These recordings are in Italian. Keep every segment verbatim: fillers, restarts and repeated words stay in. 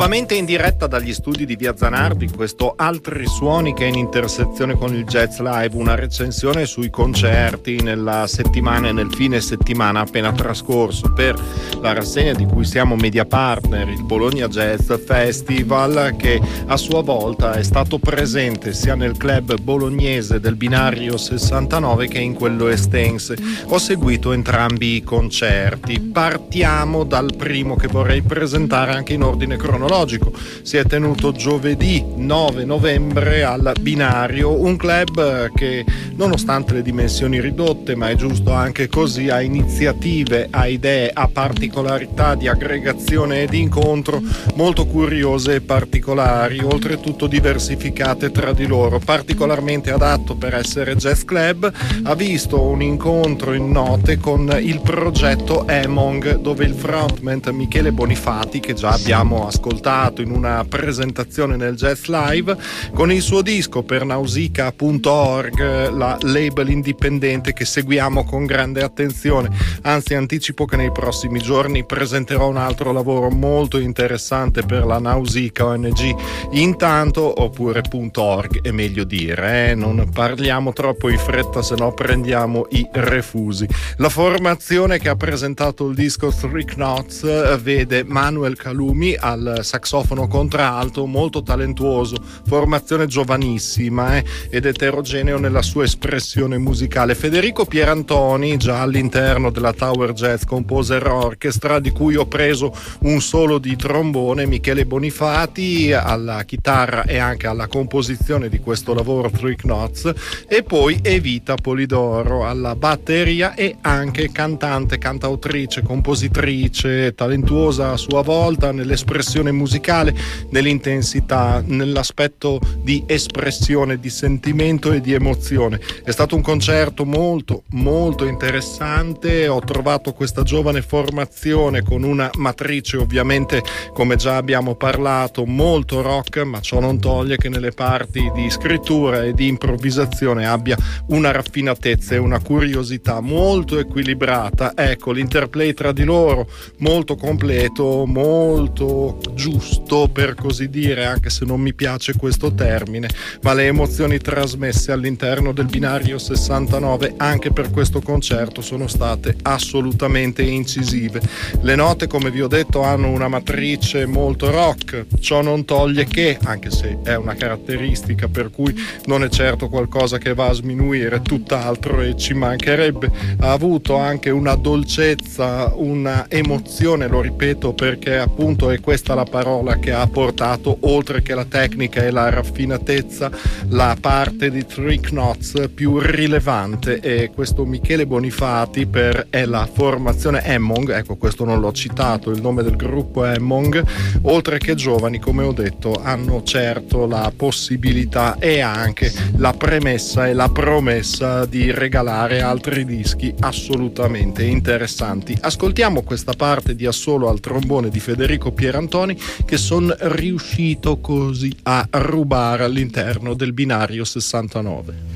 Nuovamente in diretta dagli studi di Via Zanardi, questo Altri Suoni che è in intersezione con il Jazz Live, una recensione sui concerti nella settimana e nel fine settimana appena trascorso per la rassegna di cui siamo media partner, il Bologna Jazz Festival, che a sua volta è stato presente sia nel club bolognese del Binario sessantanove che in quello estense. Ho seguito entrambi i concerti. Partiamo dal primo che vorrei presentare anche in ordine cronologico. Si è tenuto giovedì nove novembre al Binario, un club che nonostante le dimensioni ridotte, ma è giusto anche così, ha iniziative, ha idee, ha particolarità di aggregazione e di incontro molto curiose e particolari, oltretutto diversificate tra di loro. Particolarmente adatto per essere jazz club, ha visto un incontro in note con il progetto Emong, dove il frontman Michele Bonifati, che già abbiamo ascoltato in una presentazione nel Jazz Live, con il suo disco per nausicaa punto org, la label indipendente che seguiamo con grande attenzione. Anzi, anticipo che nei prossimi giorni presenterò un altro lavoro molto interessante per la Nausicaa O N G. Intanto, oppure .org è meglio dire, eh? Non parliamo troppo in fretta, se no prendiamo i refusi. La formazione che ha presentato il disco Three Knots vede Manuel Calumi al saxofono contralto, molto talentuoso, formazione giovanissima eh, ed eterogeneo nella sua espressione musicale. Federico Pierantoni, già all'interno della Tower Jazz Composer Orchestra, di cui ho preso un solo di trombone. Michele Bonifati alla chitarra e anche alla composizione di questo lavoro Three Knots, e poi Evita Polidoro alla batteria e anche cantante, cantautrice, compositrice, talentuosa a sua volta nell'espressione musicale, nell'intensità, nell'aspetto di espressione, di sentimento e di emozione. È stato un concerto molto molto interessante. Ho trovato questa giovane formazione con una matrice, ovviamente come già abbiamo parlato, molto rock, ma ciò non toglie che nelle parti di scrittura e di improvvisazione abbia una raffinatezza e una curiosità molto equilibrata. Ecco, l'interplay tra di loro molto completo, molto giusto per così dire, anche se non mi piace questo termine, ma le emozioni trasmesse all'interno del Binario sessantanove anche per questo concerto sono state assolutamente incisive. Le note, come vi ho detto, hanno una matrice molto rock, ciò non toglie che, anche se è una caratteristica per cui non è certo qualcosa che va a sminuire, tutt'altro, e ci mancherebbe, ha avuto anche una dolcezza, una emozione, lo ripeto perché appunto è questa la parola che ha portato, oltre che la tecnica e la raffinatezza, la parte di Three Knots più rilevante. E questo Michele Bonifati per è la formazione Emong, ecco, questo non l'ho citato, il nome del gruppo è Emong. Oltre che giovani, come ho detto, hanno certo la possibilità e anche la premessa e la promessa di regalare altri dischi assolutamente interessanti. Ascoltiamo questa parte di assolo al trombone di Federico Pierantoni che sono riuscito così a rubare all'interno del Binario sessantanove.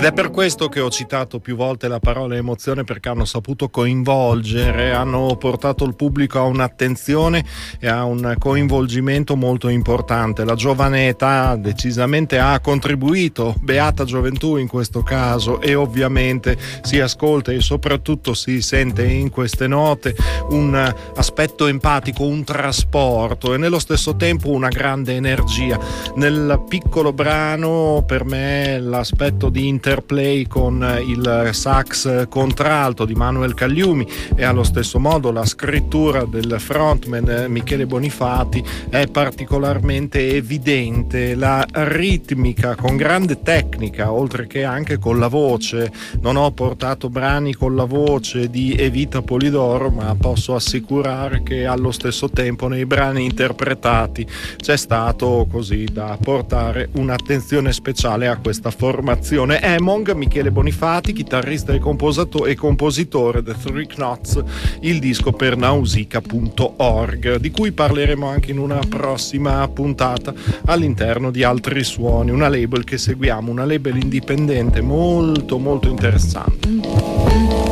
Ed è per questo che ho citato più volte la parola emozione, perché hanno saputo coinvolgere, hanno portato il pubblico a un'attenzione e a un coinvolgimento molto importante. La giovane età decisamente ha contribuito, beata gioventù in questo caso, e ovviamente si ascolta e soprattutto si sente in queste note un aspetto empatico, un trasporto e nello stesso tempo una grande energia. Nel piccolo brano per me l'aspetto di interplay con il sax contralto di Manuel Cagliumi e allo stesso modo la scrittura del frontman Michele Bonifati è particolarmente evidente. La ritmica con grande tecnica, oltre che anche con la voce. Non ho portato brani con la voce di Evita Polidoro, ma posso assicurare che allo stesso tempo nei brani interpretati c'è stato così da portare un'attenzione speciale a questa formazione. Emong, Michele Bonifati, chitarrista e, composato- e compositore The Three Knots, il disco per nausicaa punto org, di cui parleremo anche in una prossima puntata all'interno di Altri Suoni, una label che seguiamo, una label indipendente molto molto interessante.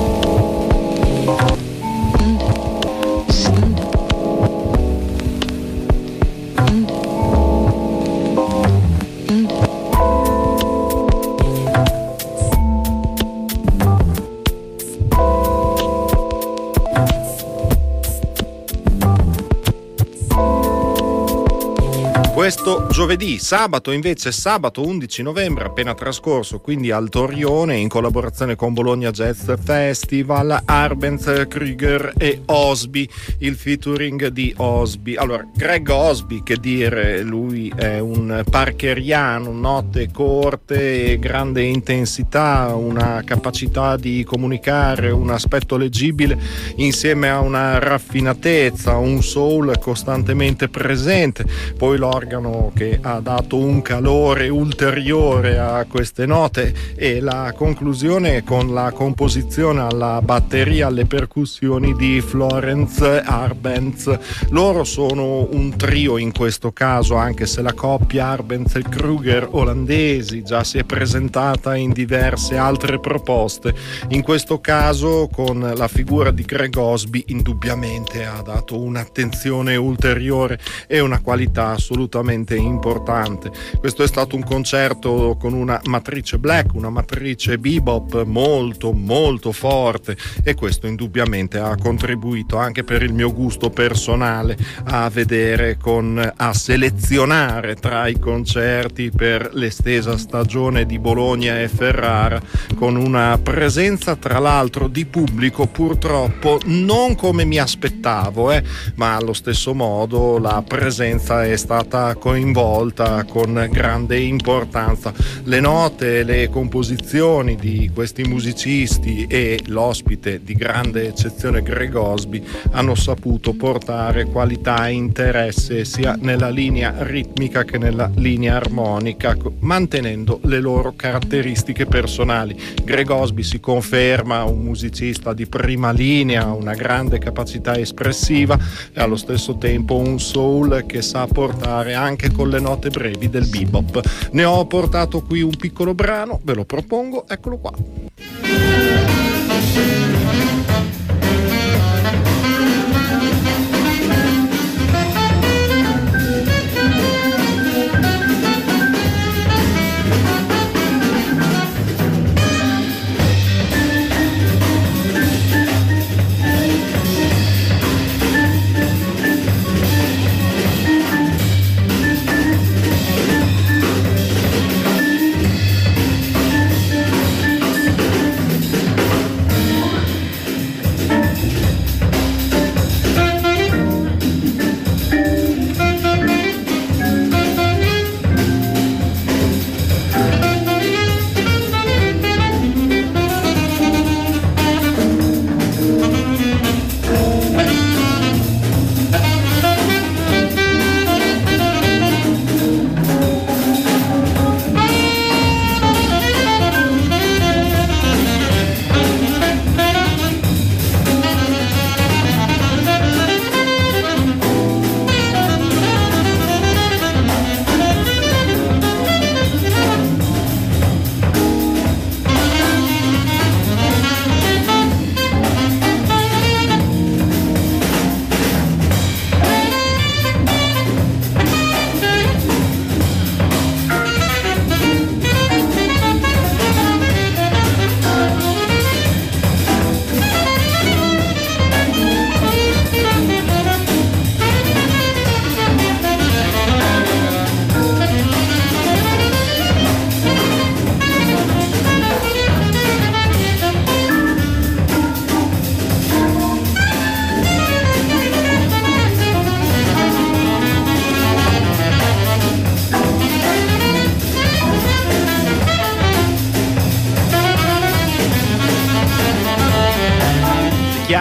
Questo giovedì, sabato invece, sabato undici novembre appena trascorso, quindi al Torione, in collaborazione con Bologna Jazz Festival, Arbenz, Krüger e Osby, il featuring di Osby. Allora, Greg Osby, che dire, lui è un parkeriano, note corte e grande intensità, una capacità di comunicare, un aspetto leggibile insieme a una raffinatezza, un soul costantemente presente. Poi l'organo che ha dato un calore ulteriore a queste note e la conclusione con la composizione alla batteria, alle percussioni di Florence Arbenz. Loro sono un trio in questo caso, anche se la coppia Arbenz e Krüger olandesi già si è presentata in diverse altre proposte. In questo caso con la figura di Greg Osby indubbiamente ha dato un'attenzione ulteriore e una qualità assolutamente importante. Questo è stato un concerto con una matrice black, una matrice bebop molto molto forte, e questo indubbiamente ha contribuito anche per il mio gusto personale a vedere con a selezionare tra i concerti per l'estesa stagione di Bologna e Ferrara, con una presenza tra l'altro di pubblico purtroppo non come mi aspettavo, eh, ma allo stesso modo la presenza è stata coinvolta con grande importanza. Le note, le composizioni di questi musicisti e l'ospite di grande eccezione Greg Osby hanno saputo portare qualità e interesse sia nella linea ritmica che nella linea armonica, mantenendo le loro caratteristiche personali. Greg Osby si conferma un musicista di prima linea, una grande capacità espressiva e allo stesso tempo un soul che sa portare anche con le note brevi del bebop. Ne ho portato qui un piccolo brano, ve lo propongo, eccolo qua.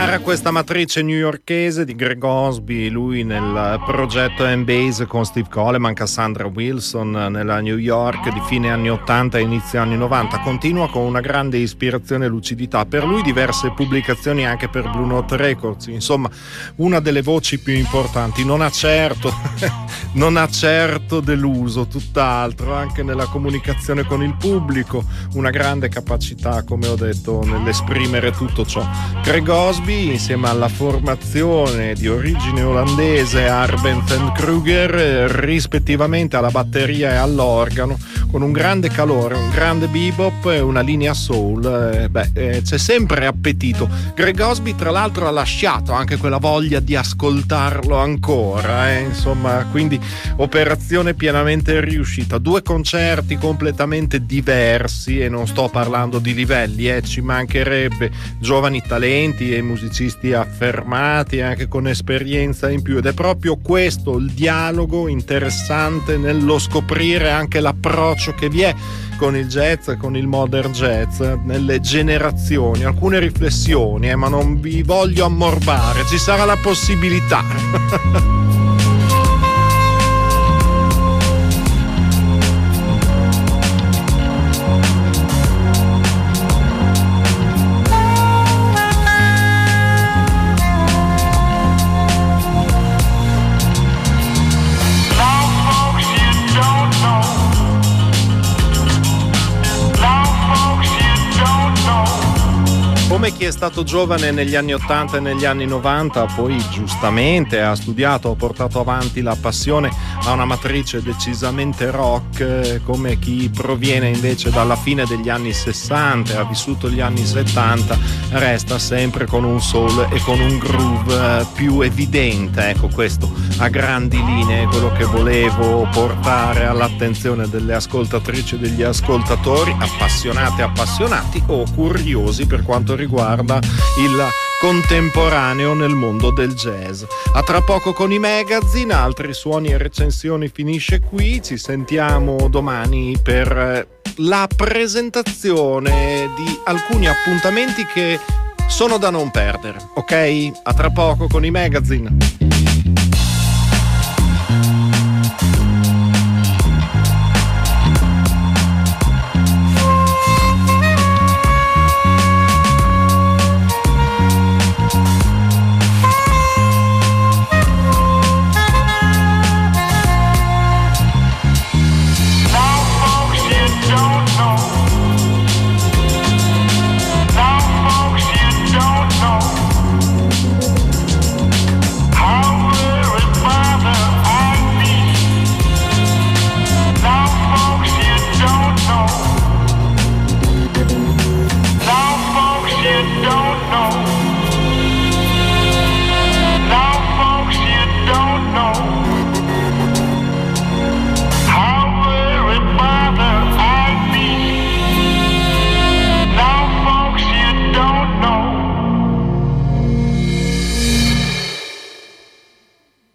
Cara questa matrice newyorkese di Greg Osby, lui nel progetto M-Base con Steve Coleman, Cassandra Wilson nella New York di fine anni ottanta e inizio anni novanta, continua con una grande ispirazione e lucidità. Per lui diverse pubblicazioni anche per Blue Note Records, insomma una delle voci più importanti. Non ha certo, non ha certo deluso, tutt'altro, anche nella comunicazione con il pubblico, una grande capacità, come ho detto, nell'esprimere tutto ciò. Greg Osby, insieme alla formazione di origine olandese Arbenz and Kruger, rispettivamente alla batteria e all'organo, con un grande calore, un grande bebop e una linea soul, eh, beh, eh, c'è sempre appetito. Greg Osby tra l'altro ha lasciato anche quella voglia di ascoltarlo ancora, eh, insomma, quindi operazione pienamente riuscita. Due concerti completamente diversi, e non sto parlando di livelli, eh, ci mancherebbe, giovani talenti e musicisti affermati anche con esperienza in più, ed è proprio questo il dialogo interessante nello scoprire anche l'approccio che vi è con il jazz e con il modern jazz nelle generazioni. Alcune riflessioni, eh, ma non vi voglio ammorbare, ci sarà la possibilità. Come chi è stato giovane negli anni ottanta e negli anni novanta, poi giustamente ha studiato, ha portato avanti la passione a una matrice decisamente rock, come chi proviene invece dalla fine degli anni sessanta e ha vissuto gli anni settanta, resta sempre con un soul e con un groove più evidente. Ecco, questo a grandi linee è quello che volevo portare all'attenzione delle ascoltatrici e degli ascoltatori, appassionate, appassionati o curiosi per quanto riguarda il contemporaneo nel mondo del jazz. A tra poco con i magazine, altri suoni e recensioni finisce qui. Ci sentiamo domani per la presentazione di alcuni appuntamenti che sono da non perdere, ok? A tra poco con i magazine.